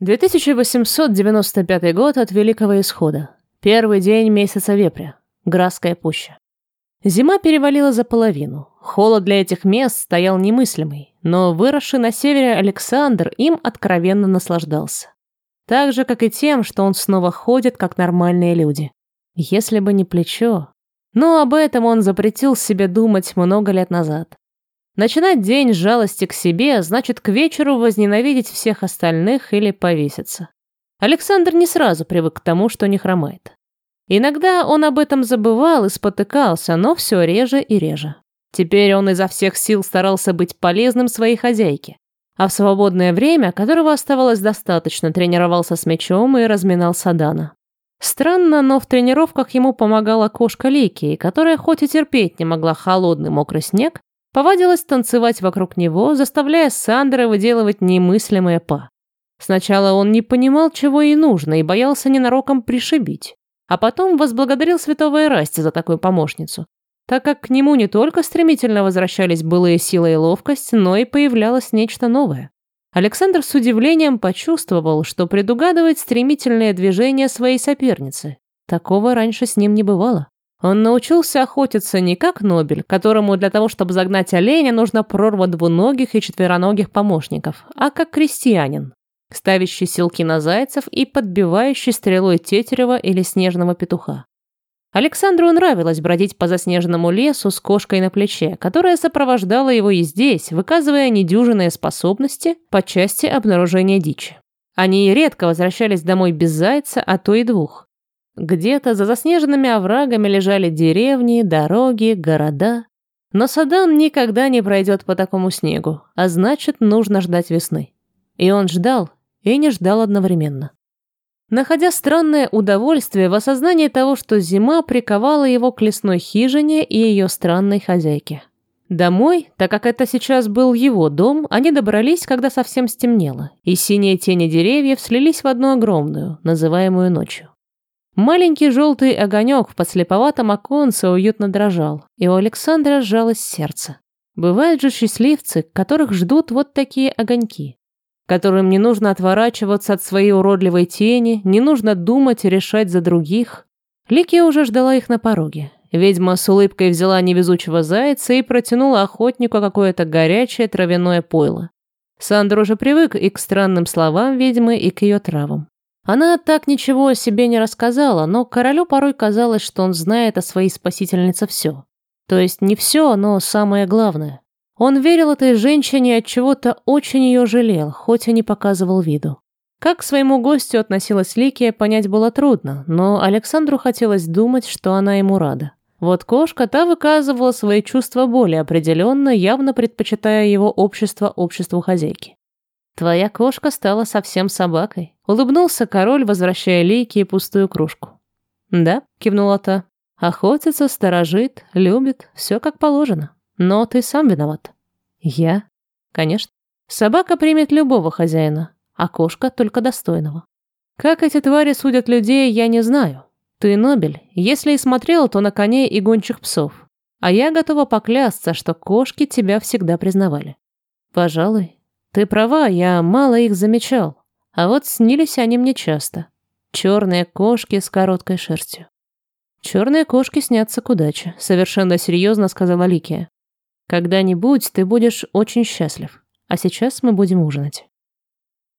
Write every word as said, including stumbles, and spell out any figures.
две тысячи восемьсот девяносто пятый год от Великого Исхода. Первый день месяца Вепря. Грасская пуща. Зима перевалила за половину. Холод для этих мест стоял немыслимый, но выросший на севере Александр им откровенно наслаждался. Так же, как и тем, что он снова ходит, как нормальные люди. Если бы не плечо... Но об этом он запретил себе думать много лет назад. Начинать день с жалости к себе, значит к вечеру возненавидеть всех остальных или повеситься. Александр не сразу привык к тому, что не хромает. Иногда он об этом забывал и спотыкался, но все реже и реже. Теперь он изо всех сил старался быть полезным своей хозяйке. А в свободное время, которого оставалось достаточно, тренировался с мячом и разминал Садана. Странно, но в тренировках ему помогала кошка Лики, которая хоть и терпеть не могла холодный мокрый снег, повадилась танцевать вокруг него, заставляя Сандера выделывать немыслимое па. Сначала он не понимал, чего ей нужно, и боялся ненароком пришибить. А потом возблагодарил святого Эрасти за такую помощницу, так как к нему не только стремительно возвращались былые сила и ловкость, но и появлялось нечто новое. Александр с удивлением почувствовал, что предугадывает стремительные движения своей соперницы. Такого раньше с ним не бывало. Он научился охотиться не как Нобель, которому для того, чтобы загнать оленя, нужно прорва двуногих и четвероногих помощников, а как крестьянин, ставящий силки на зайцев и подбивающий стрелой тетерева или снежного петуха. Александру нравилось бродить по заснеженному лесу с кошкой на плече, которая сопровождала его и здесь, выказывая недюжинные способности по части обнаружения дичи. Они редко возвращались домой без зайца, а то и двух. Где-то за заснеженными оврагами лежали деревни, дороги, города. Но Садан никогда не пройдет по такому снегу, а значит, нужно ждать весны. И он ждал, и не ждал одновременно. Находя странное удовольствие в осознании того, что зима приковала его к лесной хижине и ее странной хозяйке. Домой, так как это сейчас был его дом, они добрались, когда совсем стемнело, и синие тени деревьев слились в одну огромную, называемую ночью. Маленький желтый огонек в подслеповатом оконце уютно дрожал, и у Александра сжалось сердце. Бывают же счастливцы, которых ждут вот такие огоньки, которым не нужно отворачиваться от своей уродливой тени, не нужно думать и решать за других. Ликия уже ждала их на пороге. Ведьма с улыбкой взяла невезучего зайца и протянула охотнику какое-то горячее травяное пойло. Сандер уже привык и к странным словам ведьмы, и к ее травам. Она так ничего о себе не рассказала, но королю порой казалось, что он знает о своей спасительнице все. То есть не все, но самое главное. Он верил этой женщине и от чего-то очень ее жалел, хоть и не показывал виду. Как к своему гостю относилась Ликия, понять было трудно, но Александру хотелось думать, что она ему рада. Вот кошка та выказывала свои чувства более определенно, явно предпочитая его общество обществу хозяйки. «Твоя кошка стала совсем собакой», — улыбнулся король, возвращая Ликии пустую кружку. «Да», — кивнула та, — «охотится, сторожит, любит, все как положено. Но ты сам виноват». «Я?» «Конечно. Собака примет любого хозяина, а кошка только достойного. Как эти твари судят людей, я не знаю. Ты Нобель, если и смотрел, то на коней и гончих псов. А я готова поклясться, что кошки тебя всегда признавали». «Пожалуй. Ты права, я мало их замечал. А вот снились они мне часто. Черные кошки с короткой шерстью». «Черные кошки снятся к удаче», — совершенно серьезно сказала Ликия. «Когда-нибудь ты будешь очень счастлив, а сейчас мы будем ужинать».